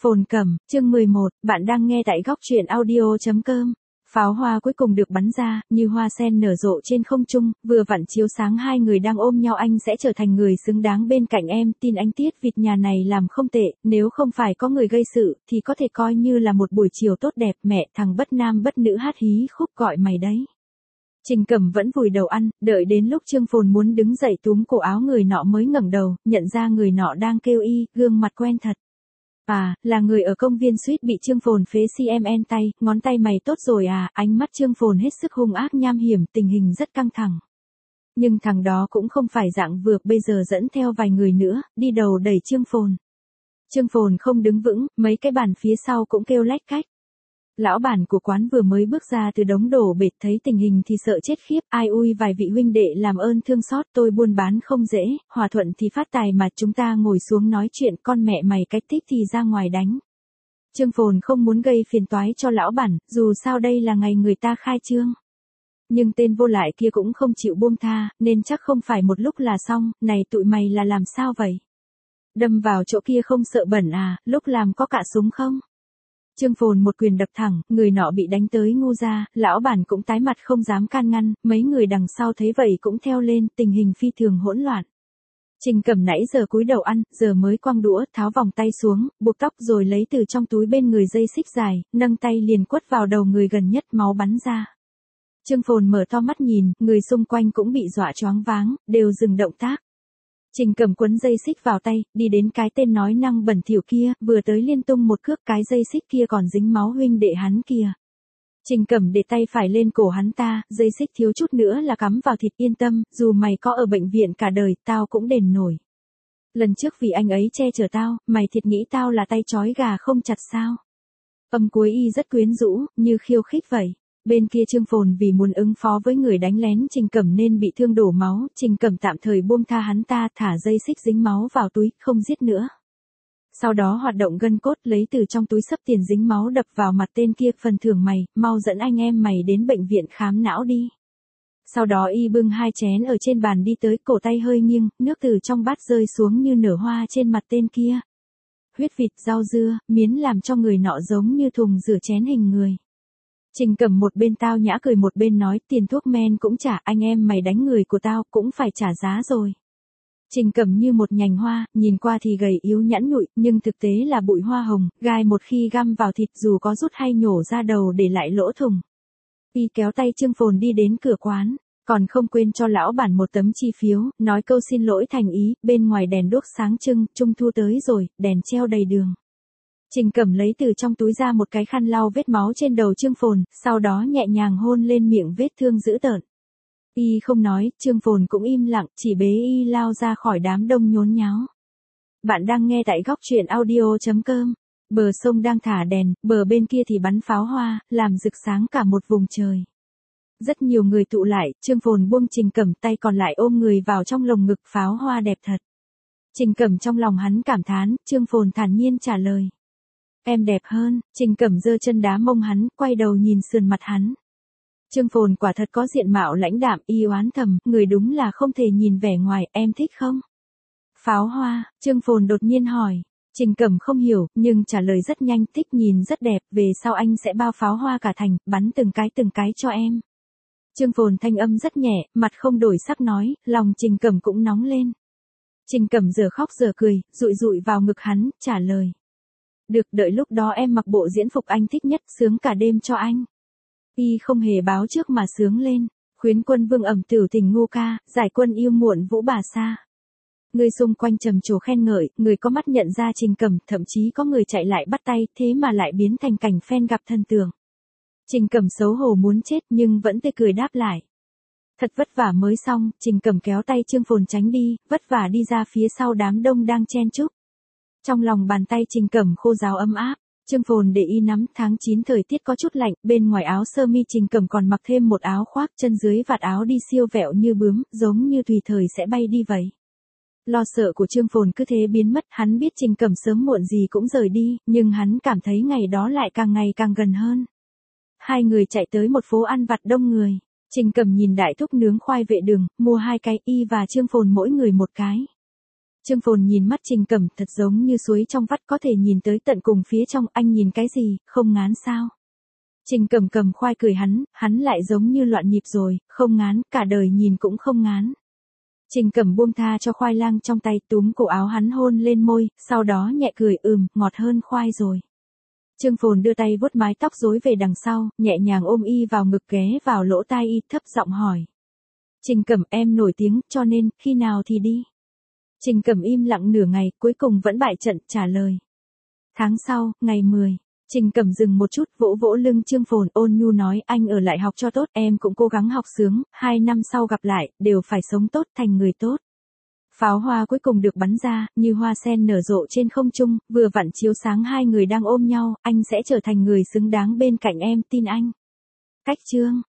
Phồn Cẩm, chương 11, bạn đang nghe tại góc truyện audio.com. Pháo hoa cuối cùng được bắn ra, như hoa sen nở rộ trên không trung, vừa vặn chiếu sáng hai người đang ôm nhau. Anh sẽ trở thành người xứng đáng bên cạnh em, tin anh. Tiết vịt nhà này làm không tệ, nếu không phải có người gây sự, thì có thể coi như là một buổi chiều tốt đẹp. Mẹ, thằng bất nam bất nữ hát hí khúc gọi mày đấy. Trình Cẩm vẫn vùi đầu ăn, đợi đến lúc Trương Phồn muốn đứng dậy túm cổ áo người nọ mới ngẩng đầu, nhận ra người nọ đang kêu y, gương mặt quen thật. À, là người ở công viên suýt bị Trương Phồn phế CMN tay, ngón tay mày tốt rồi à. Ánh mắt Trương Phồn hết sức hung ác nham hiểm, tình hình rất căng thẳng. Nhưng thằng đó cũng không phải dạng vừa, bây giờ dẫn theo vài người nữa, đi đầu đẩy Trương Phồn. Trương Phồn không đứng vững, mấy cái bàn phía sau cũng kêu lách cách. Lão bản của quán vừa mới bước ra từ đống đổ bệt, thấy tình hình thì sợ chết khiếp. Ai ui, vài vị huynh đệ làm ơn thương xót, tôi buôn bán không dễ, hòa thuận thì phát tài mà, chúng ta ngồi xuống nói chuyện, con mẹ mày cái tích thì ra ngoài đánh. Trương Phồn không muốn gây phiền toái cho lão bản, dù sao đây là ngày người ta khai trương. Nhưng tên vô lại kia cũng không chịu buông tha, nên chắc không phải một lúc là xong. Này tụi mày là làm sao vậy? Đâm vào chỗ kia không sợ bẩn à, lúc làm có cạ súng không? Trương Phồn một quyền đập thẳng, người nọ bị đánh tới ngu ra, lão bản cũng tái mặt không dám can ngăn, mấy người đằng sau thấy vậy cũng theo lên, tình hình phi thường hỗn loạn. Trình Cẩm nãy giờ cúi đầu ăn, giờ mới quăng đũa, tháo vòng tay xuống, buộc tóc rồi lấy từ trong túi bên người dây xích dài, nâng tay liền quất vào đầu người gần nhất, máu bắn ra. Trương Phồn mở to mắt nhìn, người xung quanh cũng bị dọa choáng váng, đều dừng động tác. Trình Cẩm quấn dây xích vào tay, đi đến cái tên nói năng bẩn thỉu kia, vừa tới liên tung một cước, cái dây xích kia còn dính máu huynh đệ hắn kìa. Trình Cẩm để tay phải lên cổ hắn ta, dây xích thiếu chút nữa là cắm vào thịt. Yên tâm, dù mày có ở bệnh viện cả đời, tao cũng đền nổi. Lần trước vì anh ấy che chở tao, mày thiệt nghĩ tao là tay trói gà không chặt sao? Âm cuối y rất quyến rũ, như khiêu khích vậy. Bên kia Trương Phồn vì muốn ứng phó với người đánh lén Trình Cẩm nên bị thương đổ máu, Trình Cẩm tạm thời buông tha hắn ta, thả dây xích dính máu vào túi, không giết nữa. Sau đó hoạt động gân cốt, lấy từ trong túi xấp tiền dính máu đập vào mặt tên kia, phần thưởng mày, mau dẫn anh em mày đến bệnh viện khám não đi. Sau đó y bưng hai chén ở trên bàn đi tới, cổ tay hơi nghiêng, nước từ trong bát rơi xuống như nở hoa trên mặt tên kia. Huyết vịt, rau dưa, miến làm cho người nọ giống như thùng rửa chén hình người. Trình Cẩm một bên tao nhã cười một bên nói, tiền thuốc men cũng trả, anh em mày đánh người của tao cũng phải trả giá rồi. Trình Cẩm như một nhành hoa, nhìn qua thì gầy yếu nhẵn nhụi, nhưng thực tế là bụi hoa hồng, gai một khi găm vào thịt dù có rút hay nhổ ra đầu để lại lỗ thủng. Y kéo tay Trương Phồn đi đến cửa quán, còn không quên cho lão bản một tấm chi phiếu, nói câu xin lỗi thành ý, bên ngoài đèn đuốc sáng trưng, trung thu tới rồi, đèn treo đầy đường. Trình Cẩm lấy từ trong túi ra một cái khăn lau vết máu trên đầu Trương Phồn, sau đó nhẹ nhàng hôn lên miệng vết thương dữ tợn. Y không nói, Trương Phồn cũng im lặng, chỉ bế y lao ra khỏi đám đông nhốn nháo. Bạn đang nghe tại góc truyện audio.com. Bờ sông đang thả đèn, bờ bên kia thì bắn pháo hoa, làm rực sáng cả một vùng trời. Rất nhiều người tụ lại, Trương Phồn buông Trình Cẩm, tay còn lại ôm người vào trong lồng ngực, pháo hoa đẹp thật. Trình Cẩm trong lòng hắn cảm thán, Trương Phồn thản nhiên trả lời. Em đẹp hơn. Trình Cẩm giơ chân đá mông hắn, quay đầu nhìn sườn mặt hắn. Trương Phồn quả thật có diện mạo lãnh đạm, y oán thầm, người đúng là không thể nhìn vẻ ngoài, em thích không? Pháo hoa, Trương Phồn đột nhiên hỏi. Trình Cẩm không hiểu, nhưng trả lời rất nhanh, thích, nhìn rất đẹp, về sau anh sẽ bao pháo hoa cả thành, bắn từng cái cho em. Trương Phồn thanh âm rất nhẹ, mặt không đổi sắc nói, lòng Trình Cẩm cũng nóng lên. Trình Cẩm giờ khóc giờ cười, dụi dụi vào ngực hắn, trả lời. Được, đợi lúc đó em mặc bộ diễn phục anh thích nhất, sướng cả đêm cho anh. Y không hề báo trước mà sướng lên, khuyến quân vương ẩm tử tình ngu ca, giải quân yêu muộn vũ bà sa. Người xung quanh trầm trồ khen ngợi, người có mắt nhận ra Trình Cẩm, thậm chí có người chạy lại bắt tay, thế mà lại biến thành cảnh fan gặp thần tượng. Trình Cẩm xấu hổ muốn chết nhưng vẫn tươi cười đáp lại. Thật vất vả mới xong, Trình Cẩm kéo tay Trương Phồn tránh đi, vất vả đi ra phía sau đám đông đang chen chúc. Trong lòng bàn tay Trình Cẩm khô ráo ấm áp, Trương Phồn để y nắm, tháng 9 thời tiết có chút lạnh, bên ngoài áo sơ mi Trình Cẩm còn mặc thêm một áo khoác, chân dưới vạt áo đi siêu vẹo như bướm, giống như tùy thời sẽ bay đi vậy. Lo sợ của Trương Phồn cứ thế biến mất, hắn biết Trình Cẩm sớm muộn gì cũng rời đi, nhưng hắn cảm thấy ngày đó lại càng ngày càng gần hơn. Hai người chạy tới một phố ăn vặt đông người. Trình Cẩm nhìn đại thúc nướng khoai vệ đường, mua 2 cái, y và Trương Phồn mỗi người một cái. Trương Phồn nhìn mắt Trình Cẩm thật giống như suối trong vắt có thể nhìn tới tận cùng phía trong, anh nhìn cái gì, không ngán sao? Trình Cẩm cầm khoai cười hắn lại giống như loạn nhịp rồi, không ngán, cả đời nhìn cũng không ngán. Trình Cẩm buông tha cho khoai lang trong tay, túm cổ áo hắn hôn lên môi, sau đó nhẹ cười, ngọt hơn khoai rồi. Trương Phồn đưa tay vuốt mái tóc rối về đằng sau, nhẹ nhàng ôm y vào ngực, ghé vào lỗ tai y, thấp giọng hỏi. Trình Cẩm, em nổi tiếng, cho nên, khi nào thì đi? Trình Cẩm im lặng nửa ngày, cuối cùng vẫn bại trận, trả lời. Tháng sau, ngày 10. Trình Cẩm dừng một chút, vỗ vỗ lưng Trương Phồn, ôn nhu nói, anh ở lại học cho tốt, em cũng cố gắng học sướng, 2 năm sau gặp lại, đều phải sống tốt, thành người tốt. Pháo hoa cuối cùng được bắn ra, như hoa sen nở rộ trên không trung, vừa vặn chiếu sáng hai người đang ôm nhau, anh sẽ trở thành người xứng đáng bên cạnh em, tin anh. Cách chương